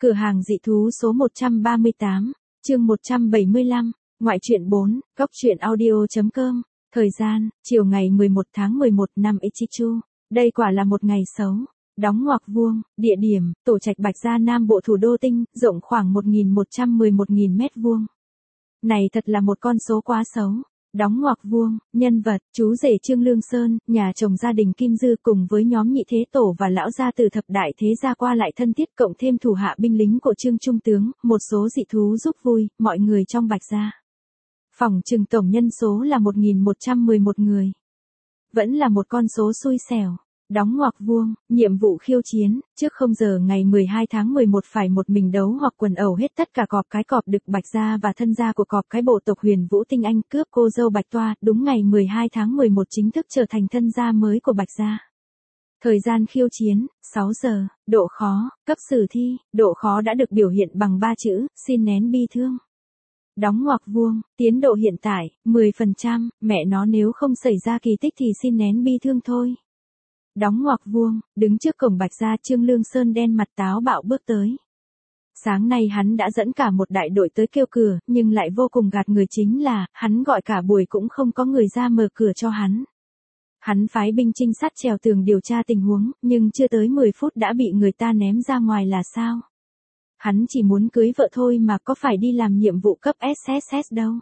Cửa hàng dị thú số 138, chương 175, ngoại truyện 4, góc truyện audio.com. Thời gian, chiều ngày 11 tháng 11 năm Ichichu. Đây quả là một ngày xấu. Đóng ngoặc vuông, địa điểm, tổ trạch Bạch Gia Nam bộ thủ đô Tinh, rộng khoảng 1.111.000 mét vuông. Này thật là một con số quá xấu. Đóng ngoặc vuông, nhân vật, chú rể Trương Lương Sơn, nhà chồng gia đình Kim Dư cùng với nhóm nhị thế tổ và lão gia từ thập đại thế gia qua lại thân thiết cộng thêm thủ hạ binh lính của Trương Trung tướng, một số dị thú giúp vui, mọi người trong Bạch Gia. Phòng trừng tổng nhân số là 1.111 người. Vẫn là một con số xui xẻo. Đóng ngoặc vuông, nhiệm vụ khiêu chiến, trước 0 giờ ngày 12 tháng 11 phải một mình đấu hoặc quần ẩu hết tất cả cọp cái cọp đực Bạch Gia và thân gia của cọp cái bộ tộc Huyền Vũ Tinh Anh cướp cô dâu Bạch Toa, đúng ngày 12 tháng 11 chính thức trở thành thân gia mới của Bạch Gia. Thời gian khiêu chiến, 6 giờ, độ khó, cấp sử thi, độ khó đã được biểu hiện bằng 3 chữ, xin nén bi thương. Đóng ngoặc vuông, tiến độ hiện tại, 10%, mẹ nó nếu không xảy ra kỳ tích thì xin nén bi thương thôi. Đóng ngoặc vuông, đứng trước cổng Bạch Gia Trương Lương Sơn đen mặt táo bạo bước tới. Sáng nay hắn đã dẫn cả một đại đội tới kêu cửa, nhưng lại vô cùng gạt người chính là, hắn gọi cả buổi cũng không có người ra mở cửa cho hắn. Hắn phái binh trinh sát trèo tường điều tra tình huống, nhưng chưa tới 10 phút đã bị người ta ném ra ngoài là sao? Hắn chỉ muốn cưới vợ thôi mà có phải đi làm nhiệm vụ cấp SSS đâu.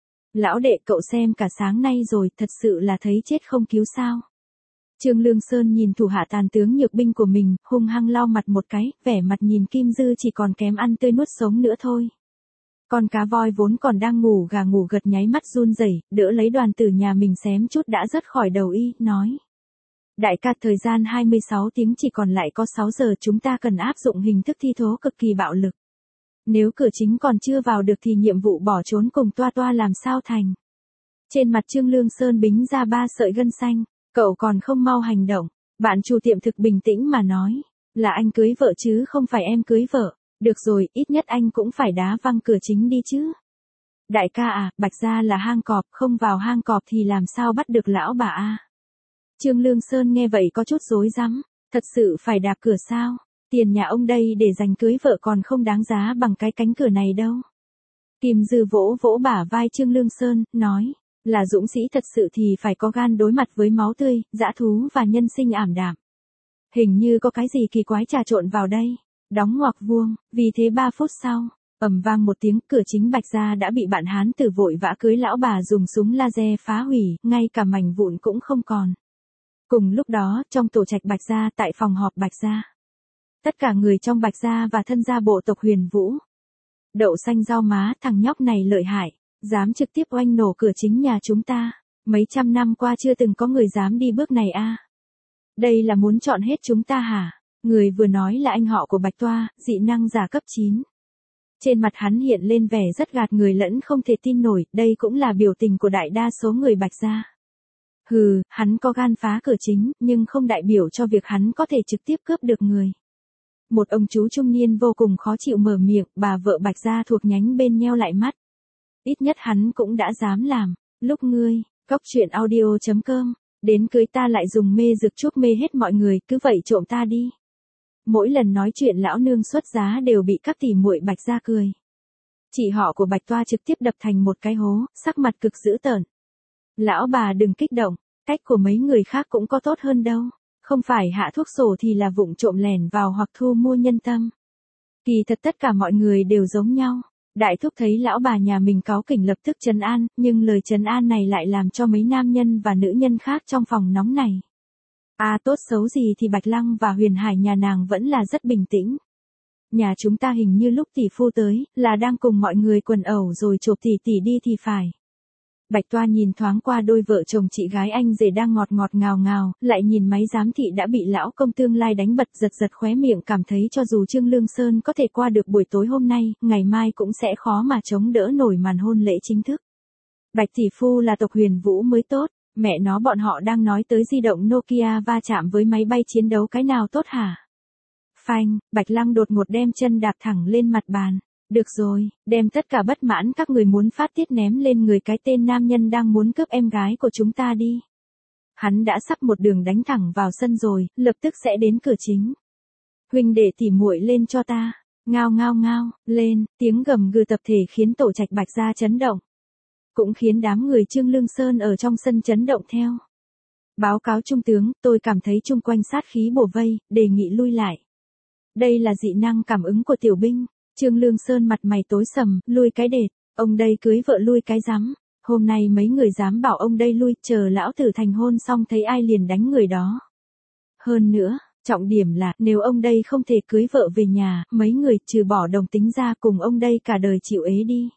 Lão đệ cậu xem cả sáng nay rồi, thật sự là thấy chết không cứu sao. Trương Lương Sơn nhìn thủ hạ tàn tướng nhược binh của mình, hung hăng lau mặt một cái, vẻ mặt nhìn Kim Dư chỉ còn kém ăn tươi nuốt sống nữa thôi. Con cá voi vốn còn đang ngủ gà ngủ gật nháy mắt run rẩy, đỡ lấy đoàn tử nhà mình xém chút đã rớt khỏi đầu y, nói. Đại ca, thời gian 26 tiếng chỉ còn lại có 6 giờ, chúng ta cần áp dụng hình thức thi thố cực kỳ bạo lực. Nếu cửa chính còn chưa vào được thì nhiệm vụ bỏ trốn cùng Toa Toa làm sao thành. Trên mặt Trương Lương Sơn bính ra 3 sợi gân xanh. Cậu còn không mau hành động. Bạn chủ tiệm thực bình tĩnh mà nói. Là anh cưới vợ chứ không phải em cưới vợ. Được rồi, ít nhất anh cũng phải đá văng cửa chính đi chứ. Đại ca à, Bạch Gia là hang cọp, không vào hang cọp thì làm sao bắt được lão bà a? Trương Lương Sơn nghe vậy có chút rối rắm. Thật sự phải đạp cửa sao? Tiền nhà ông đây để dành cưới vợ còn không đáng giá bằng cái cánh cửa này đâu. Kim Dư vỗ vỗ bả vai Trương Lương Sơn, nói. Là dũng sĩ thật sự thì phải có gan đối mặt với máu tươi, dã thú và nhân sinh ảm đạm. Hình như có cái gì kỳ quái trà trộn vào đây. Đóng ngoặc vuông, vì thế 3 phút sau, ầm vang một tiếng, cửa chính Bạch Gia đã bị bạn hán tử vội vã cưới lão bà dùng súng laser phá hủy, ngay cả mảnh vụn cũng không còn. Cùng lúc đó, trong tổ trạch Bạch Gia tại phòng họp Bạch Gia. Tất cả người trong Bạch Gia và thân gia bộ tộc Huyền Vũ. Đậu xanh rau má, thằng nhóc này lợi hại. Dám trực tiếp oanh nổ cửa chính nhà chúng ta. Mấy trăm năm qua chưa từng có người dám đi bước này a. Đây là muốn chọn hết chúng ta hả? Người vừa nói là anh họ của Bạch Toa, dị năng giả cấp 9. Trên mặt hắn hiện lên vẻ rất gạt người lẫn không thể tin nổi, đây cũng là biểu tình của đại đa số người Bạch Gia. Hừ, hắn có gan phá cửa chính, nhưng không đại biểu cho việc hắn có thể trực tiếp cướp được người. Một ông chú trung niên vô cùng khó chịu mở miệng, bà vợ Bạch Gia thuộc nhánh bên nheo lại mắt. Ít nhất hắn cũng đã dám làm. Lúc ngươi, góc truyện audio.com, đến cưới ta lại dùng mê dược chuốc mê hết mọi người, cứ vậy trộm ta đi. Mỗi lần nói chuyện lão nương xuất giá đều bị các tỷ muội Bạch Gia cười. Chị họ của Bạch Toa trực tiếp đập thành một cái hố, sắc mặt cực dữ tợn. Lão bà đừng kích động, cách của mấy người khác cũng có tốt hơn đâu. Không phải hạ thuốc sổ thì là vụng trộm lẻn vào hoặc thu mua nhân tâm. Kỳ thật tất cả mọi người đều giống nhau. Đại thúc thấy lão bà nhà mình cáu kỉnh lập tức trấn an, nhưng lời trấn an này lại làm cho mấy nam nhân và nữ nhân khác trong phòng nóng này. Tốt xấu gì thì Bạch Lăng và Huyền Hải nhà nàng vẫn là rất bình tĩnh. Nhà chúng ta hình như lúc tỷ phu tới, là đang cùng mọi người quần ẩu rồi chộp tỷ tỷ đi thì phải. Bạch Toa nhìn thoáng qua đôi vợ chồng chị gái anh rể đang ngọt ngọt ngào ngào, lại nhìn máy giám thị đã bị lão công tương lai đánh bật giật giật khóe miệng, cảm thấy cho dù Trương Lương Sơn có thể qua được buổi tối hôm nay, ngày mai cũng sẽ khó mà chống đỡ nổi màn hôn lễ chính thức. Bạch tỷ phu là tộc Huyền Vũ mới tốt, mẹ nó bọn họ đang nói tới di động Nokia va chạm với máy bay chiến đấu cái nào tốt hả? Phanh, Bạch Lăng đột ngột đem chân đạp thẳng lên mặt bàn. Được rồi, đem tất cả bất mãn các người muốn phát tiết ném lên người cái tên nam nhân đang muốn cướp em gái của chúng ta đi. Hắn đã sắp một đường đánh thẳng vào sân rồi, lập tức sẽ đến cửa chính. Huynh đệ tỉ muội lên cho ta. Ngao ngao ngao, lên, tiếng gầm gừ tập thể khiến tổ trạch Bạch Gia chấn động. Cũng khiến đám người Trương Lương Sơn ở trong sân chấn động theo. Báo cáo trung tướng, tôi cảm thấy chung quanh sát khí bủa vây, đề nghị lui lại. Đây là dị năng cảm ứng của tiểu binh. Trương Lương Sơn mặt mày tối sầm, lui cái đệt, ông đây cưới vợ lui cái rắm. Hôm nay mấy người dám bảo ông đây lui, chờ lão tử thành hôn xong thấy ai liền đánh người đó. Hơn nữa, trọng điểm là, nếu ông đây không thể cưới vợ về nhà, mấy người trừ bỏ đồng tính ra cùng ông đây cả đời chịu ế đi.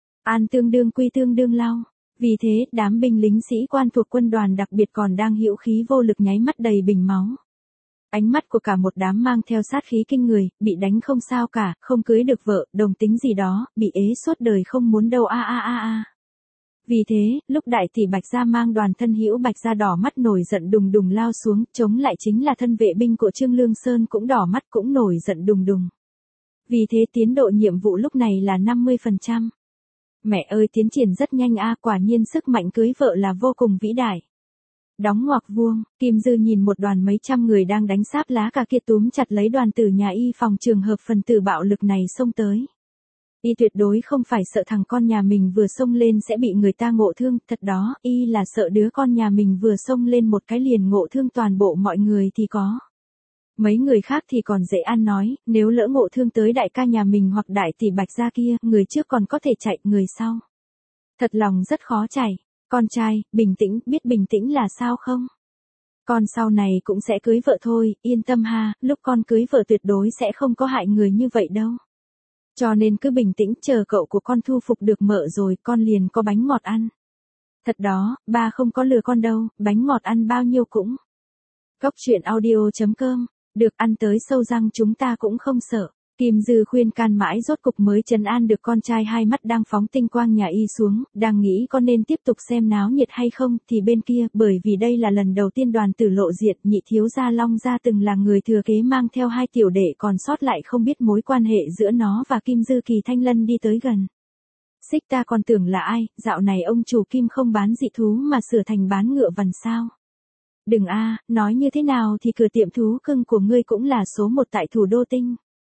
An tương đương quy tương đương lao. Vì thế, đám binh lính sĩ quan thuộc quân đoàn đặc biệt còn đang hữu khí vô lực nháy mắt đầy bình máu. Ánh mắt của cả một đám mang theo sát khí kinh người, bị đánh không sao cả, không cưới được vợ, đồng tính gì đó, bị ế suốt đời không muốn đâu a a a a. Vì thế, lúc đại tỷ Bạch Gia mang đoàn thân hữu Bạch Gia đỏ mắt nổi giận đùng đùng lao xuống, chống lại chính là thân vệ binh của Trương Lương Sơn cũng đỏ mắt cũng nổi giận đùng đùng. Vì thế tiến độ nhiệm vụ lúc này là 50%. Mẹ ơi tiến triển rất nhanh a, quả nhiên sức mạnh cưới vợ là vô cùng vĩ đại. Đóng ngoặc vuông, Kim Dư nhìn một đoàn mấy trăm người đang đánh sáp lá cà kia túm chặt lấy đoàn tử nhà y phòng trường hợp phần tử bạo lực này xông tới. Y tuyệt đối không phải sợ thằng con nhà mình vừa xông lên sẽ bị người ta ngộ thương, thật đó, y là sợ đứa con nhà mình vừa xông lên một cái liền ngộ thương toàn bộ mọi người thì có. Mấy người khác thì còn dễ ăn nói, nếu lỡ ngộ thương tới đại ca nhà mình hoặc đại tỷ Bạch Gia kia, người trước còn có thể chạy, người sau. Thật lòng rất khó chạy. Con trai, bình tĩnh, biết bình tĩnh là sao không? Con sau này cũng sẽ cưới vợ thôi, yên tâm ha, lúc con cưới vợ tuyệt đối sẽ không có hại người như vậy đâu. Cho nên cứ bình tĩnh chờ cậu của con thu phục được mợ rồi, con liền có bánh ngọt ăn. Thật đó, ba không có lừa con đâu, bánh ngọt ăn bao nhiêu cũng. Góc truyện audio.com, được ăn tới sâu răng chúng ta cũng không sợ. Kim Dư khuyên can mãi rốt cục mới trấn an được con trai hai mắt đang phóng tinh quang nhà y xuống, đang nghĩ con nên tiếp tục xem náo nhiệt hay không, thì bên kia, bởi vì đây là lần đầu tiên đoàn tử lộ diện, nhị thiếu gia Long gia từng là người thừa kế mang theo hai tiểu đệ còn sót lại không biết mối quan hệ giữa nó và Kim Dư Kỳ Thanh Lân đi tới gần. Xích ta còn tưởng là ai, dạo này ông chủ Kim không bán dị thú mà sửa thành bán ngựa vằn sao. Đừng a, nói như thế nào thì cửa tiệm thú cưng của ngươi cũng là số một tại thủ đô Tinh.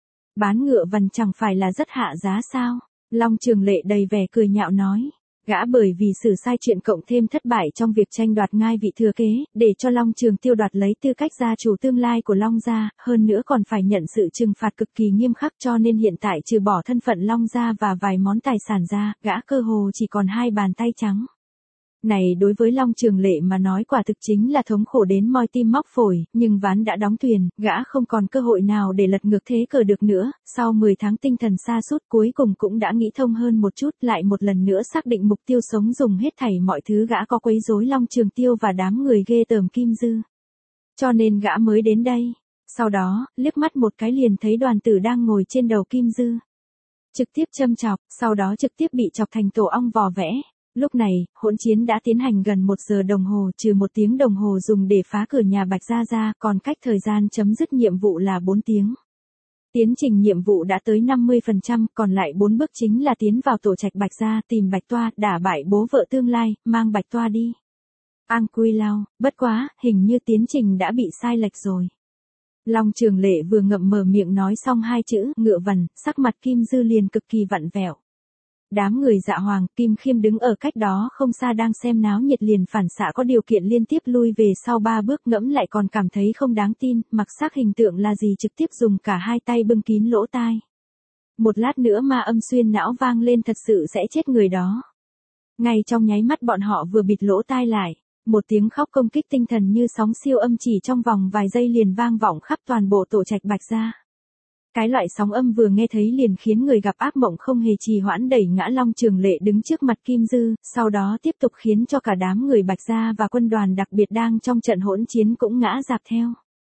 Bán ngựa vằn chẳng phải là rất hạ giá sao? Long Trường Lệ đầy vẻ cười nhạo nói. Gã bởi vì xử sai chuyện cộng thêm thất bại trong việc tranh đoạt ngai vị thừa kế, để cho Long Trường Tiêu đoạt lấy tư cách gia chủ tương lai của Long gia, hơn nữa còn phải nhận sự trừng phạt cực kỳ nghiêm khắc, cho nên hiện tại trừ bỏ thân phận Long gia và vài món tài sản ra, gã cơ hồ chỉ còn hai bàn tay trắng. Này đối với Long Trường Lệ mà nói quả thực chính là thống khổ đến moi tim móc phổi, nhưng ván đã đóng thuyền, gã không còn cơ hội nào để lật ngược thế cờ được nữa, sau 10 tháng tinh thần sa sút cuối cùng cũng đã nghĩ thông hơn một chút, lại một lần nữa xác định mục tiêu sống dùng hết thảy mọi thứ gã có quấy rối Long Trường Tiêu và đám người ghê tởm Kim Dư. Cho nên gã mới đến đây. Sau đó, liếc mắt một cái liền thấy đoàn tử đang ngồi trên đầu Kim Dư. Trực tiếp châm chọc, sau đó trực tiếp bị chọc thành tổ ong vò vẽ. Lúc này, hỗn chiến đã tiến hành gần 1 giờ đồng hồ, trừ 1 tiếng đồng hồ dùng để phá cửa nhà Bạch Gia ra, còn cách thời gian chấm dứt nhiệm vụ là 4 tiếng. Tiến trình nhiệm vụ đã tới 50%, còn lại 4 bước chính là tiến vào tổ trạch Bạch Gia, tìm Bạch Toa, đả bại bố vợ tương lai, mang Bạch Toa đi. An Quy Lao, bất quá, hình như tiến trình đã bị sai lệch rồi. Long Trường Lệ vừa ngậm mở miệng nói xong hai chữ, ngựa vằn, sắc mặt Kim Dư liền cực kỳ vặn vẹo. Đám người Dạ Hoàng, Kim Khiêm đứng ở cách đó không xa đang xem náo nhiệt liền phản xạ có điều kiện liên tiếp lui về sau 3 bước, ngẫm lại còn cảm thấy không đáng tin, mặc xác hình tượng là gì trực tiếp dùng cả hai tay bưng kín lỗ tai. Một lát nữa ma âm xuyên não vang lên thật sự sẽ chết người đó. Ngay trong nháy mắt bọn họ vừa bịt lỗ tai lại, một tiếng khóc công kích tinh thần như sóng siêu âm chỉ trong vòng vài giây liền vang vọng khắp toàn bộ tổ trạch Bạch Gia. Cái loại sóng âm vừa nghe thấy liền khiến người gặp ác mộng không hề trì hoãn đẩy ngã Long Trường Lệ đứng trước mặt Kim Dư, sau đó tiếp tục khiến cho cả đám người Bạch Gia và quân đoàn đặc biệt đang trong trận hỗn chiến cũng ngã rạp theo.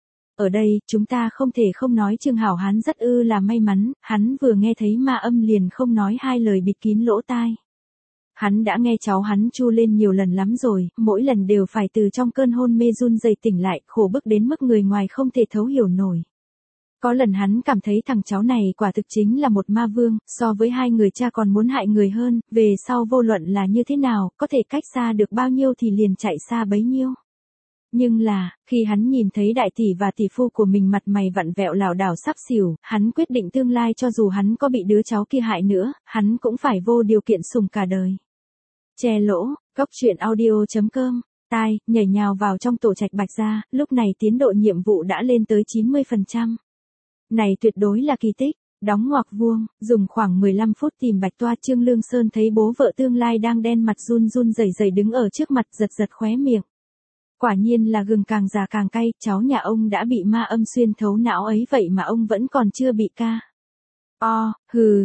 Ở đây, chúng ta không thể không nói Trương Hảo Hán rất là may mắn, hắn vừa nghe thấy ma âm liền không nói hai lời bịt kín lỗ tai. Hắn đã nghe cháu hắn chu lên nhiều lần lắm rồi, mỗi lần đều phải từ trong cơn hôn mê run rẩy tỉnh lại, khổ bức đến mức người ngoài không thể thấu hiểu nổi. Có lần hắn cảm thấy thằng cháu này quả thực chính là một ma vương, so với hai người cha còn muốn hại người hơn, về sau vô luận là như thế nào, có thể cách xa được bao nhiêu thì liền chạy xa bấy nhiêu. Nhưng là, khi hắn nhìn thấy đại tỷ và tỷ phu của mình mặt mày vặn vẹo lảo đảo sắp xỉu, hắn quyết định tương lai cho dù hắn có bị đứa cháu kia hại nữa, hắn cũng phải vô điều kiện sủng cả đời. Che lỗ, cốc truyện audio.com, tai, nhảy nhào vào trong tổ trạch Bạch gia, lúc này tiến độ nhiệm vụ đã lên tới 90%. Này tuyệt đối là kỳ tích. Đóng ngoặc vuông, dùng khoảng 15 phút tìm Bạch Toa. Trương Lương Sơn thấy bố vợ tương lai đang đen mặt run run rẩy rẩy đứng ở trước mặt, giật giật khóe miệng. Quả nhiên là gừng càng già càng cay, cháu nhà ông đã bị ma âm xuyên thấu não ấy vậy mà ông vẫn còn chưa bị ca. Hừ,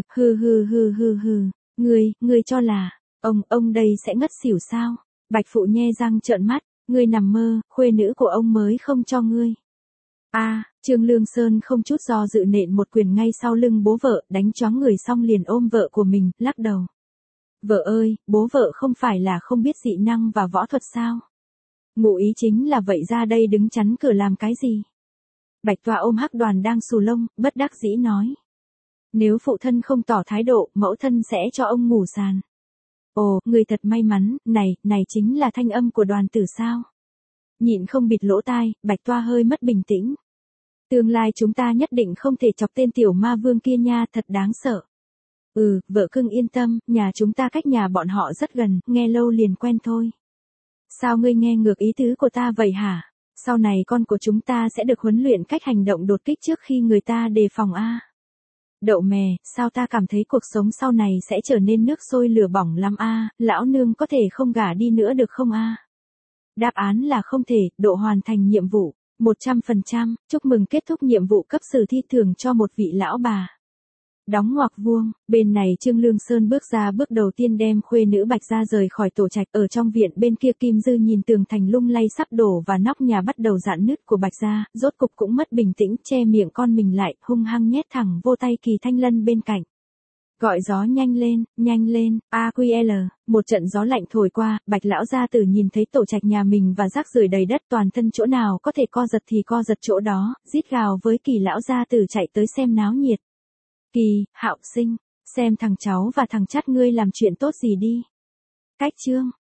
ngươi cho là, ông đây sẽ ngất xỉu sao? Bạch Phụ nhe răng trợn mắt, ngươi nằm mơ, khuê nữ của ông mới không cho ngươi. Trương Lương Sơn không chút do dự nện một quyền ngay sau lưng bố vợ, đánh choáng người xong liền ôm vợ của mình, lắc đầu. Vợ ơi, bố vợ không phải là không biết dị năng và võ thuật sao? Ngụ ý chính là vậy ra đây đứng chắn cửa làm cái gì? Bạch Toa ôm Hắc Đoàn đang xù lông, bất đắc dĩ nói. Nếu phụ thân không tỏ thái độ, mẫu thân sẽ cho ông ngủ sàn. Ồ, người thật may mắn, này chính là thanh âm của Đoàn tử sao? Nhịn không bịt lỗ tai, Bạch Toa hơi mất bình tĩnh. Tương lai chúng ta nhất định không thể chọc tên tiểu ma vương kia nha, thật đáng sợ. Vợ cưng yên tâm, nhà chúng ta cách nhà bọn họ rất gần, nghe lâu liền quen thôi. Sao ngươi nghe ngược ý tứ của ta vậy hả? Sau này con của chúng ta sẽ được huấn luyện cách hành động đột kích trước khi người ta đề phòng a. Đậu mè, sao ta cảm thấy cuộc sống sau này sẽ trở nên nước sôi lửa bỏng lắm a, lão nương có thể không gả đi nữa được không a? Đáp án là không thể, độ hoàn thành nhiệm vụ. 100%, chúc mừng kết thúc nhiệm vụ cấp sử thi thưởng cho một vị lão bà. Đóng ngoặc vuông, bên này Trương Lương Sơn bước ra bước đầu tiên đem khuê nữ Bạch gia rời khỏi tổ trạch. Ở trong viện bên kia Kim Dư nhìn tường thành lung lay sắp đổ và nóc nhà bắt đầu rạn nứt của Bạch gia, rốt cục cũng mất bình tĩnh, che miệng con mình lại, hung hăng nhét thẳng vô tay Kỳ Thanh Lân bên cạnh. Gọi gió nhanh lên, AQL, một trận gió lạnh thổi qua, Bạch lão gia tử nhìn thấy tổ trạch nhà mình và rác rưởi đầy đất, toàn thân chỗ nào có thể co giật thì co giật chỗ đó, rít gào với Kỳ lão gia tử chạy tới xem náo nhiệt. Kỳ, Hạo Sinh, xem thằng cháu và thằng chắt ngươi làm chuyện tốt gì đi. Cách chương